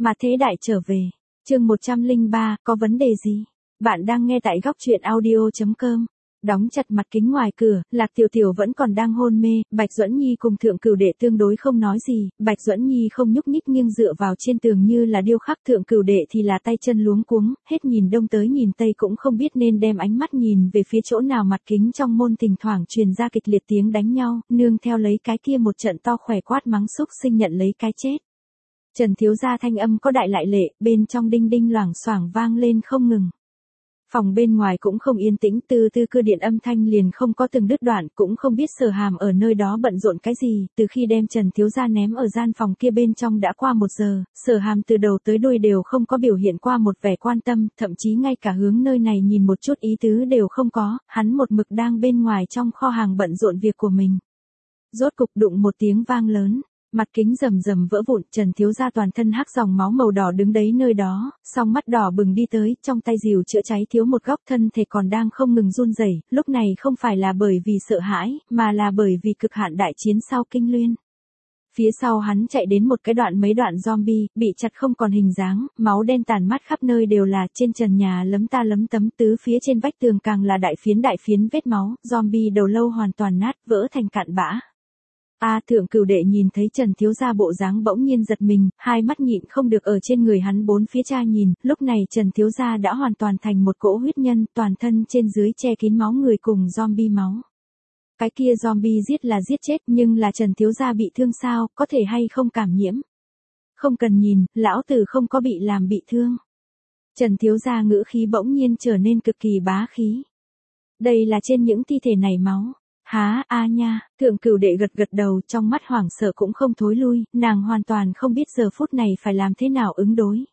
Mà thế đại trở về. Chương 103, có vấn đề gì? Bạn đang nghe tại góc truyện audio.com. Đóng chặt mặt kính ngoài cửa, Lạc Tiểu Tiểu vẫn còn đang hôn mê, Bạch Duẫn Nhi cùng Thượng Cửu Đệ tương đối không nói gì, Bạch Duẫn Nhi không nhúc nhích nghiêng dựa vào trên tường như là điêu khắc, Thượng Cửu Đệ thì là tay chân luống cuống, hết nhìn đông tới nhìn tây cũng không biết nên đem ánh mắt nhìn về phía chỗ nào. Mặt kính trong môn thỉnh thoảng truyền ra kịch liệt tiếng đánh nhau, nương theo lấy cái kia một trận to khỏe quát mắng xúc sinh nhận lấy cái chết. Trần thiếu gia thanh âm có đại lại lệ, bên trong đinh đinh loảng xoảng vang lên không ngừng. Phòng bên ngoài cũng không yên tĩnh, từ cưa điện âm thanh liền không có từng đứt đoạn, cũng không biết Sở Hàm ở nơi đó bận rộn cái gì, từ khi đem Trần thiếu gia ném ở gian phòng kia bên trong đã qua 1 giờ, Sở Hàm từ đầu tới đuôi đều không có biểu hiện qua một vẻ quan tâm, thậm chí ngay cả hướng nơi này nhìn một chút ý tứ đều không có, hắn một mực đang bên ngoài trong kho hàng bận rộn việc của mình. Rốt cục đụng một tiếng vang lớn. Mặt kính rầm rầm vỡ vụn, Trần thiếu gia toàn thân hắc dòng máu màu đỏ đứng đấy nơi đó, song mắt đỏ bừng đi tới, trong tay dìu chữa cháy thiếu một góc, thân thể còn đang không ngừng run rẩy, lúc này không phải là bởi vì sợ hãi, mà là bởi vì cực hạn đại chiến sau Kinh Luyên. Phía sau hắn chạy đến một cái đoạn mấy đoạn zombie, bị chặt không còn hình dáng, máu đen tàn mát khắp nơi đều là, trên trần nhà lấm ta lấm tấm, tứ phía trên vách tường càng là đại phiến vết máu, zombie đầu lâu hoàn toàn nát, vỡ thành cạn bã. Thượng Cửu Đệ nhìn thấy Trần thiếu gia bộ dáng bỗng nhiên giật mình, hai mắt nhịn không được ở trên người hắn bốn phía tra nhìn, lúc này Trần thiếu gia đã hoàn toàn thành một cỗ huyết nhân, toàn thân trên dưới che kín máu người cùng zombie máu. Cái kia zombie giết là giết chết, nhưng là Trần thiếu gia bị thương sao, có thể hay không cảm nhiễm? Không cần nhìn, lão tử không có bị làm bị thương. Trần thiếu gia ngữ khí bỗng nhiên trở nên cực kỳ bá khí. Đây là trên những thi thể này máu. Há, nha, Thượng Cửu Đệ gật đầu, trong mắt hoảng sợ cũng không thối lui, nàng hoàn toàn không biết giờ phút này phải làm thế nào ứng đối.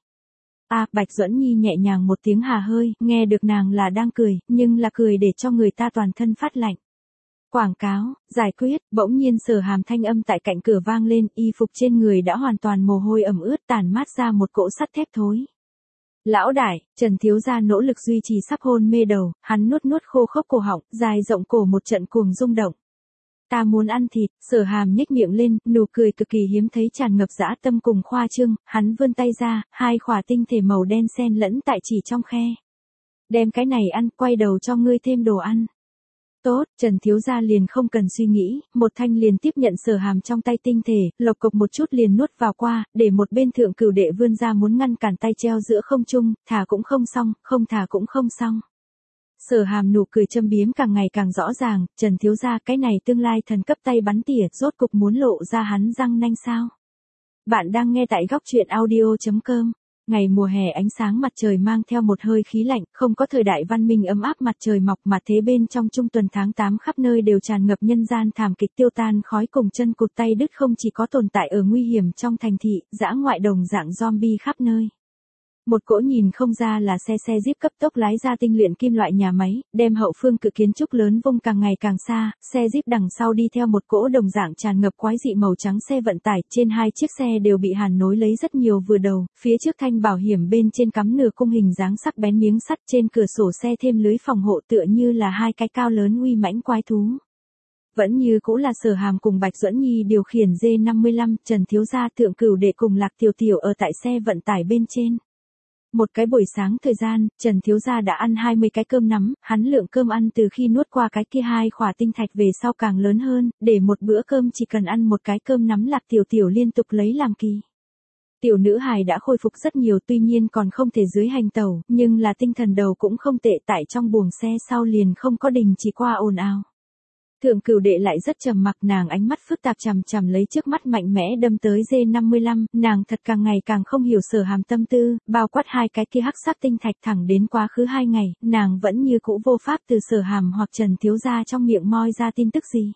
Bạch Duẫn Nhi nhẹ nhàng một tiếng hà hơi, nghe được nàng là đang cười, nhưng là cười để cho người ta toàn thân phát lạnh. Quảng cáo, giải quyết, bỗng nhiên Sở Hàm thanh âm tại cạnh cửa vang lên, y phục trên người đã hoàn toàn mồ hôi ẩm ướt, tản mát ra một cỗ sắt thép thối. Lão đại, Trần thiếu gia nỗ lực duy trì sắp hôn mê đầu, hắn nuốt khô khốc cổ họng, dài rộng cổ một trận cuồng rung động. Ta muốn ăn thịt, Sở Hàm nhếch miệng lên, nụ cười cực kỳ hiếm thấy tràn ngập dã tâm cùng khoa trương, hắn vươn tay ra, hai khỏa tinh thể màu đen xen lẫn tại chỉ trong khe. Đem cái này ăn, quay đầu cho ngươi thêm đồ ăn. Tốt, Trần thiếu gia liền không cần suy nghĩ, một thanh liền tiếp nhận Sở Hàm trong tay tinh thể, lộc cộc một chút liền nuốt vào qua, để một bên Thượng Cửu Đệ vươn ra muốn ngăn cản tay treo giữa không trung, thả cũng không xong, không thả cũng không xong. Sở Hàm nụ cười châm biếm càng ngày càng rõ ràng, Trần thiếu gia cái này tương lai thần cấp tay bắn tỉa, rốt cục muốn lộ ra hắn răng nanh sao? Bạn đang nghe tại góc truyện audio.com. Ngày mùa hè ánh sáng mặt trời mang theo một hơi khí lạnh, không có thời đại văn minh ấm áp mặt trời mọc mà thế bên trong trung tuần tháng 8 khắp nơi đều tràn ngập nhân gian thảm kịch tiêu tan khói cùng chân cụt tay đứt, không chỉ có tồn tại ở nguy hiểm trong thành thị, dã ngoại đồng dạng zombie khắp nơi. Một cỗ nhìn không ra là xe Jeep cấp tốc lái ra tinh luyện kim loại nhà máy, đem hậu phương cự kiến trúc lớn vung càng ngày càng xa, xe Jeep đằng sau đi theo một cỗ đồng dạng tràn ngập quái dị màu trắng xe vận tải, trên hai chiếc xe đều bị hàn nối lấy rất nhiều vừa đầu, phía trước thanh bảo hiểm bên trên cắm nửa cung hình dáng sắc bén miếng sắt, trên cửa sổ xe thêm lưới phòng hộ tựa như là hai cái cao lớn uy mãnh quái thú. Vẫn như cũ là Sở Hàm cùng Bạch Duẫn Nhi điều khiển D55, Trần thiếu gia, Thượng Cửu Đệ cùng Lạc Tiểu Tiểu ở tại xe vận tải bên trên. Một cái buổi sáng thời gian, Trần thiếu gia đã ăn 20 cái cơm nắm, hắn lượng cơm ăn từ khi nuốt qua cái kia 2 khỏa tinh thạch về sau càng lớn hơn, để một bữa cơm chỉ cần ăn một cái cơm nắm. Lạc Tiểu Tiểu liên tục lấy làm kỳ. Tiểu nữ hài đã khôi phục rất nhiều, tuy nhiên còn không thể dưới hành tẩu, nhưng là tinh thần đầu cũng không tệ, tại trong buồng xe sau liền không có đình chỉ qua ồn ào. Thượng Cửu Đệ lại rất trầm mặc, nàng ánh mắt phức tạp chằm lấy trước mắt mạnh mẽ đâm tới D55, nàng thật càng ngày càng không hiểu Sở Hàm tâm tư, bao quát hai cái kia hắc sắc tinh thạch. Thẳng đến quá khứ 2 ngày, nàng vẫn như cũ vô pháp từ Sở Hàm hoặc Trần thiếu gia trong miệng moi ra tin tức gì.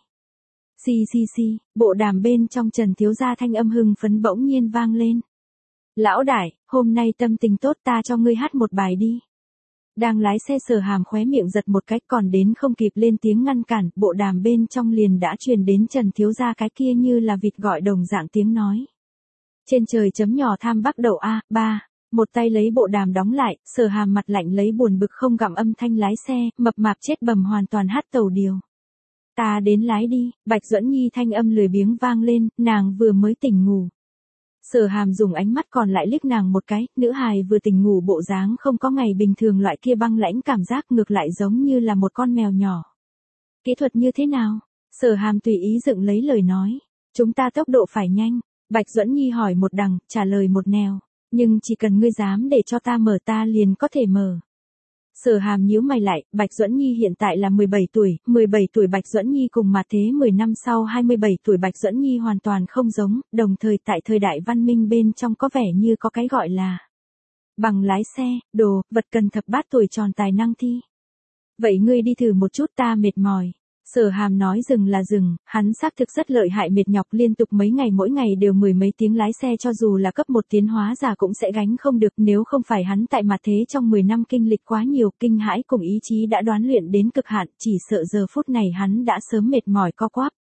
Xì, bộ đàm bên trong Trần thiếu gia thanh âm hưng phấn bỗng nhiên vang lên. Lão đại, hôm nay tâm tình tốt, ta cho ngươi hát một bài đi. Đang lái xe Sở Hàm khóe miệng giật một cái, còn đến không kịp lên tiếng ngăn cản, bộ đàm bên trong liền đã truyền đến Trần thiếu gia cái kia như là vịt gọi đồng dạng tiếng nói. Trên trời chấm nhỏ tham bắc đậu A3, một tay lấy bộ đàm đóng lại, Sở Hàm mặt lạnh lấy buồn bực không gặm âm thanh lái xe, mập mạp chết bầm hoàn toàn hát tàu điều. Ta đến lái đi, Bạch Duẫn Nhi thanh âm lười biếng vang lên, nàng vừa mới tỉnh ngủ. Sở Hàm dùng ánh mắt còn lại liếc nàng một cái, nữ hài vừa tỉnh ngủ bộ dáng không có ngày bình thường loại kia băng lãnh cảm giác, ngược lại giống như là một con mèo nhỏ. Kỹ thuật như thế nào? Sở Hàm tùy ý dựng lấy lời nói. Chúng ta tốc độ phải nhanh. Bạch Duẫn Nhi hỏi một đằng, trả lời một nẻo. Nhưng chỉ cần ngươi dám để cho ta mở ta liền có thể mở. Sở Hàm nhíu mày lại, Bạch Duẫn Nhi hiện tại là 17 tuổi Bạch Duẫn Nhi cùng Mạt Thế 10 năm sau 27 tuổi Bạch Duẫn Nhi hoàn toàn không giống, đồng thời tại thời đại văn minh bên trong có vẻ như có cái gọi là bằng lái xe, đồ, vật cần thập bát tuổi tròn tài năng thi. Vậy ngươi đi thử một chút, ta mệt mỏi. Sở Hàm nói dừng là dừng, hắn xác thực rất lợi hại, mệt nhọc liên tục mấy ngày, mỗi ngày đều mười mấy tiếng lái xe, cho dù là cấp 1 tiến hóa giả cũng sẽ gánh không được, nếu không phải hắn tại Mạt Thế trong 10 năm kinh lịch quá nhiều, kinh hãi cùng ý chí đã đoán luyện đến cực hạn, chỉ sợ giờ phút này hắn đã sớm mệt mỏi co quắp.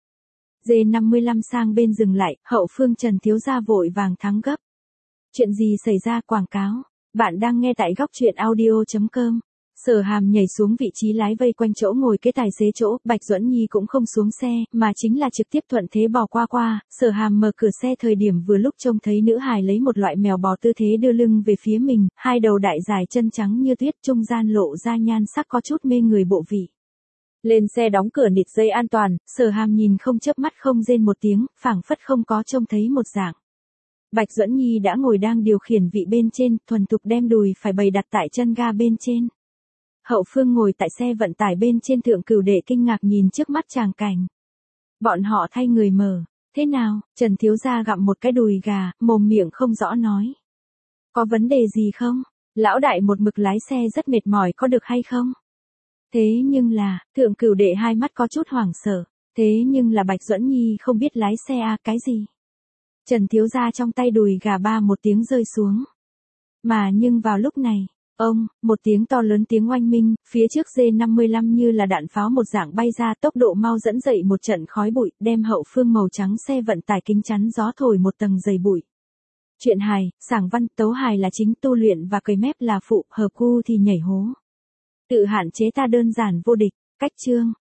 D55 sang bên dừng lại, hậu phương Trần thiếu gia vội vàng thắng gấp. Chuyện gì xảy ra? Quảng cáo. Bạn đang nghe tại góc truyện audio.com. Sở Hàm nhảy xuống vị trí lái, vây quanh chỗ ngồi kế tài xế chỗ, Bạch Duẫn Nhi cũng không xuống xe, mà chính là trực tiếp thuận thế bò qua. Sở Hàm mở cửa xe thời điểm vừa lúc trông thấy nữ hài lấy một loại mèo bò tư thế đưa lưng về phía mình, hai đầu đại dài chân trắng như tuyết, trung gian lộ ra nhan sắc có chút mê người bộ vị. Lên xe đóng cửa nịt dây an toàn, Sở Hàm nhìn không chớp mắt, không rên một tiếng, phảng phất không có trông thấy một dạng. Bạch Duẫn Nhi đã ngồi đang điều khiển vị bên trên, thuần thục đem đùi phải bày đặt tại chân ga bên trên. Hậu phương ngồi tại xe vận tải bên trên Thượng Cửu Đệ kinh ngạc nhìn trước mắt tràng cảnh. Bọn họ thay người mở. Thế nào? Trần thiếu gia gặm một cái đùi gà, mồm miệng không rõ nói. Có vấn đề gì không? Lão đại một mực lái xe rất mệt mỏi, có được hay không? Thế nhưng là, Thượng Cửu Đệ hai mắt có chút hoảng sợ. Thế nhưng là Bạch Duẫn Nhi không biết lái xe à, cái gì? Trần thiếu gia trong tay đùi gà ba một tiếng rơi xuống. Mà nhưng vào lúc này, ông, một tiếng to lớn tiếng oanh minh, phía trước D55 như là đạn pháo một dạng bay ra, tốc độ mau dẫn dậy một trận khói bụi, đem hậu phương màu trắng xe vận tải kính chắn gió thổi một tầng dày bụi. Chuyện hài, sảng văn, tấu hài là chính, tu luyện và cười mép là phụ, hợp gu thì nhảy hố. Tự hạn chế ta đơn giản vô địch, cách chương.